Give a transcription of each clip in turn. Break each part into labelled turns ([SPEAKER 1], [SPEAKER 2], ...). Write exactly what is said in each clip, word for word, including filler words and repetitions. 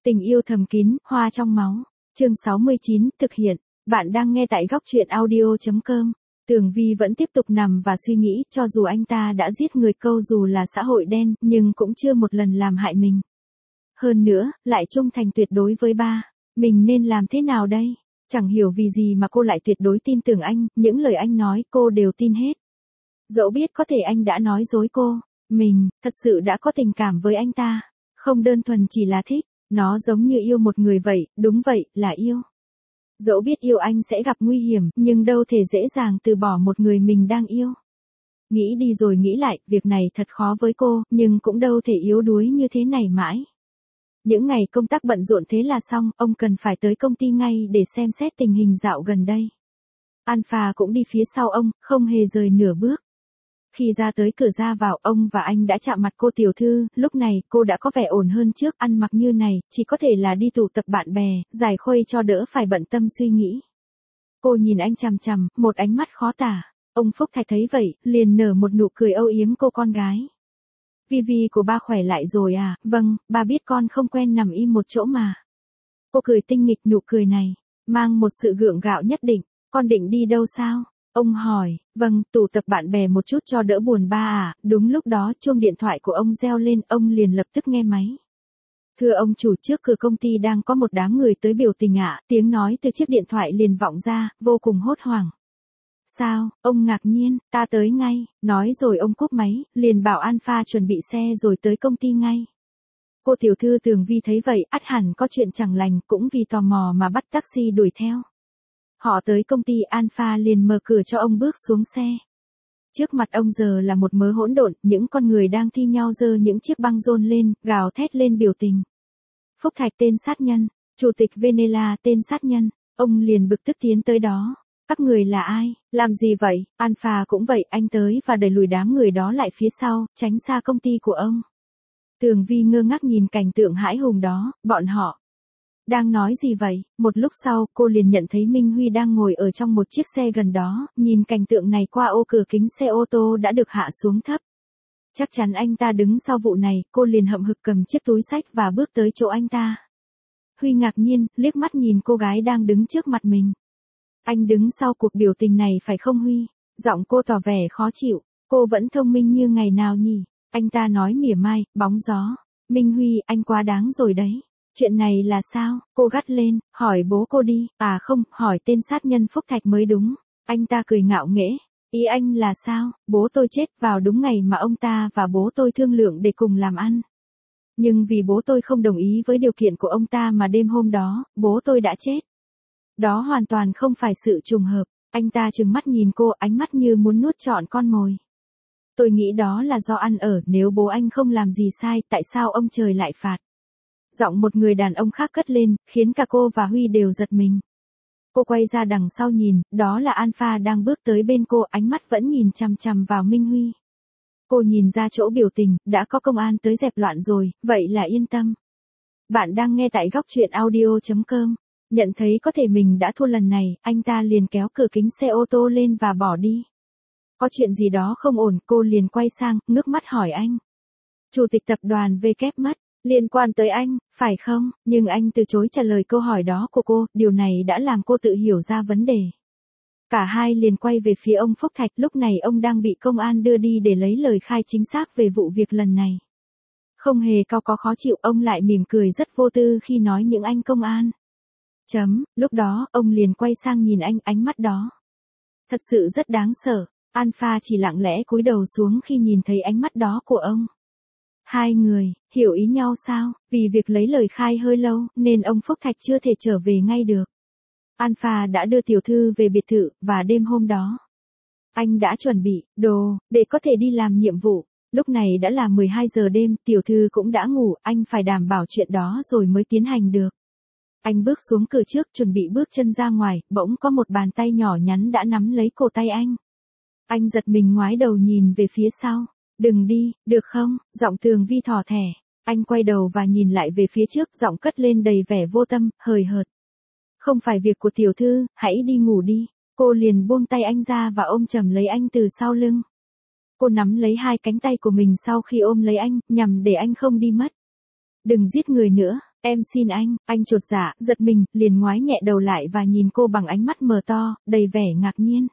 [SPEAKER 1] Tình yêu thầm kín, hoa trong máu. Chương sáu mươi chín, thực hiện. Bạn đang nghe tại góc truyện audio chấm com. Tường Vi vẫn tiếp tục nằm và suy nghĩ, cho dù anh ta đã giết người, câu dù là xã hội đen, nhưng cũng chưa một lần làm hại mình. Hơn nữa, lại trung thành tuyệt đối với ba. Mình nên làm thế nào đây? Chẳng hiểu vì gì mà cô lại tuyệt đối tin tưởng anh, những lời anh nói cô đều tin hết. Dẫu biết có thể anh đã nói dối cô, mình, thật sự đã có tình cảm với anh ta. Không đơn thuần chỉ là thích, nó giống như yêu một người vậy, đúng vậy, là yêu. Dẫu biết yêu anh sẽ gặp nguy hiểm, nhưng đâu thể dễ dàng từ bỏ một người mình đang yêu. Nghĩ đi rồi nghĩ lại, việc này thật khó với cô, nhưng cũng đâu thể yếu đuối như thế này mãi. Những ngày công tác bận rộn thế là xong, ông cần phải tới công ty ngay để xem xét tình hình dạo gần đây. Alpha cũng đi phía sau ông, không hề rời nửa bước. Khi ra tới cửa ra vào, ông và anh đã chạm mặt cô tiểu thư, lúc này cô đã có vẻ ổn hơn trước, ăn mặc như này, chỉ có thể là đi tụ tập bạn bè, giải khuây cho đỡ phải bận tâm suy nghĩ. Cô nhìn anh chằm chằm, một ánh mắt khó tả. Ông Phúc Thạch thấy vậy, liền nở một nụ cười âu yếm cô con gái. Vi Vi của ba khỏe lại rồi à? Vâng, ba biết con không quen nằm im một chỗ mà. Cô cười tinh nghịch, nụ cười này mang một sự gượng gạo nhất định. Con định đi đâu sao? Ông hỏi. Vâng, tụ tập bạn bè một chút cho đỡ buồn ba à. Đúng lúc đó chuông điện thoại của ông reo lên, ông liền lập tức nghe máy. Thưa ông chủ, trước cửa công ty đang có một đám người tới biểu tình ạ. Tiếng nói từ chiếc điện thoại liền vọng ra, vô cùng hốt hoảng. Sao? Ông ngạc nhiên. Ta tới ngay. Nói rồi ông cúp máy, liền bảo Alpha chuẩn bị xe rồi tới công ty ngay. Cô tiểu thư Tường Vi thấy vậy, ắt hẳn có chuyện chẳng lành, cũng vì tò mò mà bắt taxi đuổi theo. Họ tới công ty, Alpha liền mở cửa cho ông bước xuống xe. Trước mặt ông giờ là một mớ hỗn độn, những con người đang thi nhau giơ những chiếc băng rôn lên, gào thét lên biểu tình. Phúc Thạch tên sát nhân, Chủ tịch Venela tên sát nhân, ông liền bực tức tiến tới đó. Các người là ai? Làm gì vậy? Alpha cũng vậy, anh tới và đẩy lùi đám người đó lại phía sau, tránh xa công ty của ông. Tường Vi ngơ ngác nhìn cảnh tượng hãi hùng đó, bọn họ đang nói gì vậy? Một lúc sau, cô liền nhận thấy Minh Huy đang ngồi ở trong một chiếc xe gần đó, nhìn cảnh tượng này qua ô cửa kính xe ô tô đã được hạ xuống thấp. Chắc chắn anh ta đứng sau vụ này, cô liền hậm hực cầm chiếc túi xách và bước tới chỗ anh ta. Huy ngạc nhiên, liếc mắt nhìn cô gái đang đứng trước mặt mình. Anh đứng sau cuộc biểu tình này phải không Huy? Giọng cô tỏ vẻ khó chịu. Cô vẫn thông minh như ngày nào nhỉ? Anh ta nói mỉa mai, bóng gió. Minh Huy, anh quá đáng rồi đấy. Chuyện này là sao? Cô gắt lên, hỏi bố cô đi. À không, hỏi tên sát nhân Phúc Thạch mới đúng. Anh ta cười ngạo nghễ. Ý anh là sao? Bố tôi chết vào đúng ngày mà ông ta và bố tôi thương lượng để cùng làm ăn. Nhưng vì bố tôi không đồng ý với điều kiện của ông ta mà đêm hôm đó, bố tôi đã chết. Đó hoàn toàn không phải sự trùng hợp. Anh ta trừng mắt nhìn cô, ánh mắt như muốn nuốt trọn con mồi. Tôi nghĩ đó là do ăn ở, nếu bố anh không làm gì sai, tại sao ông trời lại phạt? Giọng một người đàn ông khác cất lên, khiến cả cô và Huy đều giật mình. Cô quay ra đằng sau nhìn, đó là Alpha đang bước tới bên cô, ánh mắt vẫn nhìn chằm chằm vào Minh Huy. Cô nhìn ra chỗ biểu tình, đã có công an tới dẹp loạn rồi, vậy là yên tâm. Bạn đang nghe tại góc truyện audio chấm com. Nhận thấy có thể mình đã thua lần này, anh ta liền kéo cửa kính xe ô tô lên và bỏ đi. Có chuyện gì đó không ổn, cô liền quay sang, ngước mắt hỏi anh. Chủ tịch tập đoàn vê kép mất, liên quan tới anh, phải không? Nhưng anh từ chối trả lời câu hỏi đó của cô, điều này đã làm cô tự hiểu ra vấn đề. Cả hai liền quay về phía ông Phúc Thạch, lúc này ông đang bị công an đưa đi để lấy lời khai chính xác về vụ việc lần này. Không hề cao có khó chịu, ông lại mỉm cười rất vô tư khi nói những anh công an. Chấm, lúc đó, ông liền quay sang nhìn anh, ánh mắt đó. Thật sự rất đáng sợ. Alpha chỉ lặng lẽ cúi đầu xuống khi nhìn thấy ánh mắt đó của ông. Hai người, hiểu ý nhau sao? Vì việc lấy lời khai hơi lâu, nên ông Phúc Thạch chưa thể trở về ngay được. Alpha đã đưa tiểu thư về biệt thự, và đêm hôm đó, anh đã chuẩn bị đồ để có thể đi làm nhiệm vụ. Lúc này đã là mười hai giờ đêm, tiểu thư cũng đã ngủ, anh phải đảm bảo chuyện đó rồi mới tiến hành được. Anh bước xuống cửa trước, chuẩn bị bước chân ra ngoài, bỗng có một bàn tay nhỏ nhắn đã nắm lấy cổ tay anh. Anh giật mình ngoái đầu nhìn về phía sau. Đừng đi, được không? Giọng Tường Vi thỏ thẻ. Anh quay đầu và nhìn lại về phía trước, giọng cất lên đầy vẻ vô tâm, hời hợt. Không phải việc của tiểu thư, hãy đi ngủ đi. Cô liền buông tay anh ra và ôm chầm lấy anh từ sau lưng. Cô nắm lấy hai cánh tay của mình sau khi ôm lấy anh, nhằm để anh không đi mất. Đừng giết người nữa, Em xin anh, anh chột dạ, giật mình, liền ngoái nhẹ đầu lại và nhìn cô bằng ánh mắt mờ to, đầy vẻ ngạc nhiên.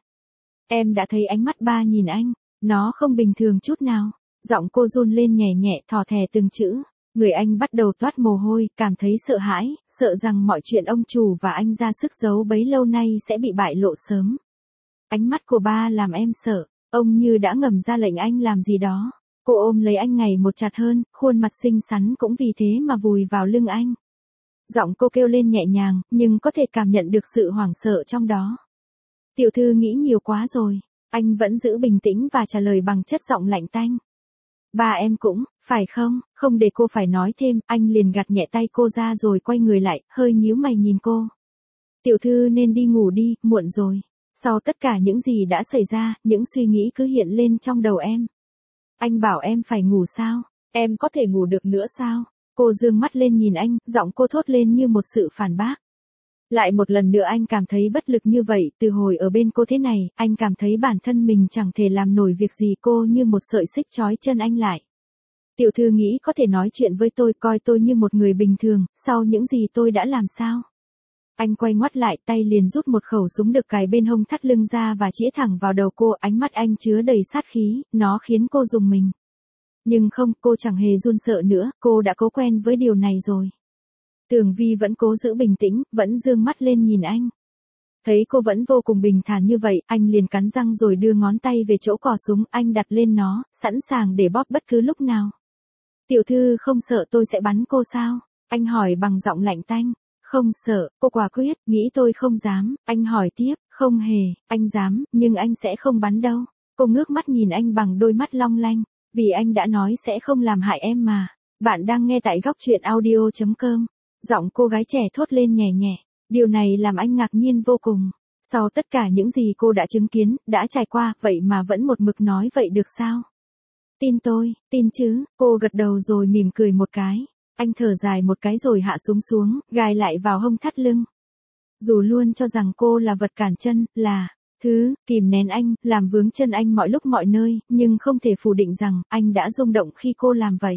[SPEAKER 1] Em đã thấy ánh mắt ba nhìn anh, nó không bình thường chút nào. Giọng cô run lên nhẹ nhẹ thò thè từng chữ. Người anh bắt đầu toát mồ hôi, cảm thấy sợ hãi, sợ rằng mọi chuyện ông chủ và anh ra sức giấu bấy lâu nay sẽ bị bại lộ sớm. Ánh mắt của ba làm em sợ, ông như đã ngầm ra lệnh anh làm gì đó. Cô ôm lấy anh ngày một chặt hơn, khuôn mặt xinh xắn cũng vì thế mà vùi vào lưng anh. Giọng cô kêu lên nhẹ nhàng, nhưng có thể cảm nhận được sự hoảng sợ trong đó. Tiểu thư nghĩ nhiều quá rồi. Anh vẫn giữ bình tĩnh và trả lời bằng chất giọng lạnh tanh. Ba em cũng, phải không? Không để cô phải nói thêm, anh liền gạt nhẹ tay cô ra rồi quay người lại, hơi nhíu mày nhìn cô. Tiểu thư nên đi ngủ đi, muộn rồi. Sau tất cả những gì đã xảy ra, những suy nghĩ cứ hiện lên trong đầu em. Anh bảo em phải ngủ sao? Em có thể ngủ được nữa sao? Cô dương mắt lên nhìn anh, giọng cô thốt lên như một sự phản bác. Lại một lần nữa anh cảm thấy bất lực như vậy, từ hồi ở bên cô thế này, anh cảm thấy bản thân mình chẳng thể làm nổi việc gì, cô như một sợi xích trói chân anh lại. Tiểu thư nghĩ có thể nói chuyện với tôi, coi tôi như một người bình thường, sau những gì tôi đã làm sao? Anh quay ngoắt lại, tay liền rút một khẩu súng được cài bên hông thắt lưng ra và chĩa thẳng vào đầu cô, ánh mắt anh chứa đầy sát khí, nó khiến cô rùng mình. Nhưng không, cô chẳng hề run sợ nữa, cô đã cố quen với điều này rồi. Tường Vi vẫn cố giữ bình tĩnh, vẫn dương mắt lên nhìn anh. Thấy cô vẫn vô cùng bình thản như vậy, anh liền cắn răng rồi đưa ngón tay về chỗ cò súng, anh đặt lên nó, sẵn sàng để bóp bất cứ lúc nào. Tiểu thư không sợ tôi sẽ bắn cô sao? Anh hỏi bằng giọng lạnh tanh. Không sợ, cô quả quyết, nghĩ tôi không dám. Anh hỏi tiếp, không hề, anh dám, nhưng anh sẽ không bắn đâu. Cô ngước mắt nhìn anh bằng đôi mắt long lanh, vì anh đã nói sẽ không làm hại em mà. Bạn đang nghe tại góc truyện audio chấm com. Giọng cô gái trẻ thốt lên nhẹ nhẹ. Điều này làm anh ngạc nhiên vô cùng. Sau tất cả những gì cô đã chứng kiến, đã trải qua, vậy mà vẫn một mực nói vậy được sao? Tin tôi, tin chứ, cô gật đầu rồi mỉm cười một cái. Anh thở dài một cái rồi hạ súng xuống, gài lại vào hông thắt lưng. Dù luôn cho rằng cô là vật cản chân, là thứ kìm nén anh, làm vướng chân anh mọi lúc mọi nơi, nhưng không thể phủ định rằng anh đã rung động khi cô làm vậy.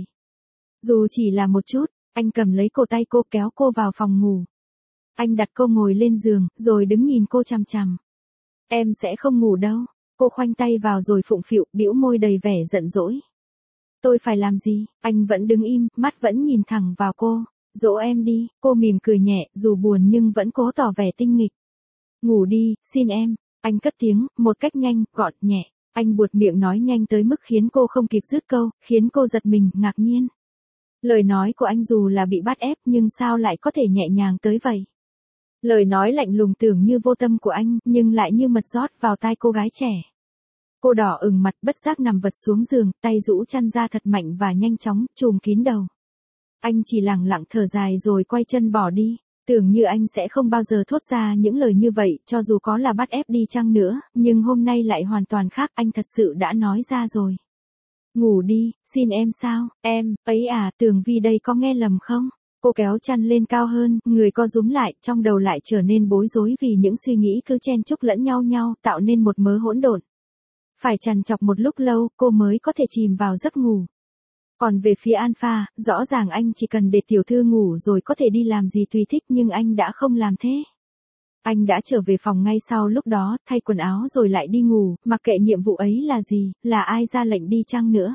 [SPEAKER 1] Dù chỉ là một chút, anh cầm lấy cổ tay cô kéo cô vào phòng ngủ. Anh đặt cô ngồi lên giường, rồi đứng nhìn cô chằm chằm. Em sẽ không ngủ đâu. Cô khoanh tay vào rồi phụng phịu, bĩu môi đầy vẻ giận dỗi. Tôi phải làm gì? Anh vẫn đứng im, mắt vẫn nhìn thẳng vào cô. Dỗ em đi, cô mỉm cười nhẹ, dù buồn nhưng vẫn cố tỏ vẻ tinh nghịch. Ngủ đi, xin em. Anh cất tiếng, một cách nhanh, gọn, nhẹ. Anh buột miệng nói nhanh tới mức khiến cô không kịp dứt câu, khiến cô giật mình, ngạc nhiên. Lời nói của anh dù là bị bắt ép nhưng sao lại có thể nhẹ nhàng tới vậy? Lời nói lạnh lùng tưởng như vô tâm của anh, nhưng lại như mật rót vào tai cô gái trẻ. Cô đỏ ửng mặt bất giác nằm vật xuống giường, tay rũ chăn ra thật mạnh và nhanh chóng, trùm kín đầu. Anh chỉ lặng lặng thở dài rồi quay chân bỏ đi. Tưởng như anh sẽ không bao giờ thốt ra những lời như vậy, cho dù có là bắt ép đi chăng nữa, nhưng hôm nay lại hoàn toàn khác, anh thật sự đã nói ra rồi. Ngủ đi, xin em sao, em, ấy à, Tường Vi đây có nghe lầm không? Cô kéo chăn lên cao hơn, người co rúm lại, trong đầu lại trở nên bối rối vì những suy nghĩ cứ chen chúc lẫn nhau nhau, tạo nên một mớ hỗn độn. Phải trằn trọc một lúc lâu, cô mới có thể chìm vào giấc ngủ. Còn về phía Alpha, rõ ràng anh chỉ cần để tiểu thư ngủ rồi có thể đi làm gì tùy thích, nhưng anh đã không làm thế. Anh đã trở về phòng ngay sau lúc đó, thay quần áo rồi lại đi ngủ, mặc kệ nhiệm vụ ấy là gì, là ai ra lệnh đi chăng nữa.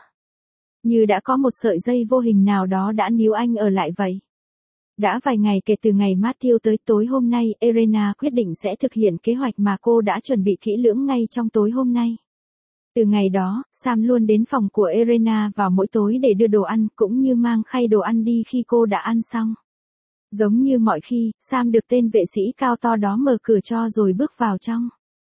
[SPEAKER 1] Như đã có một sợi dây vô hình nào đó đã níu anh ở lại vậy. Đã vài ngày kể từ ngày Matthew tới, tối hôm nay, Elena quyết định sẽ thực hiện kế hoạch mà cô đã chuẩn bị kỹ lưỡng ngay trong tối hôm nay. Từ ngày đó, Sam luôn đến phòng của Elena vào mỗi tối để đưa đồ ăn, cũng như mang khay đồ ăn đi khi cô đã ăn xong. Giống như mọi khi, Sam được tên vệ sĩ cao to đó mở cửa cho rồi bước vào trong.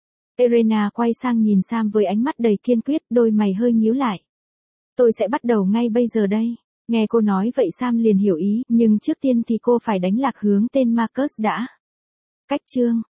[SPEAKER 1] Elena quay sang nhìn Sam với ánh mắt đầy kiên quyết, đôi mày hơi nhíu lại. Tôi sẽ bắt đầu ngay bây giờ đây. Nghe cô nói vậy Sam liền hiểu ý, nhưng trước tiên thì cô phải đánh lạc hướng tên Marcus đã. Cách chương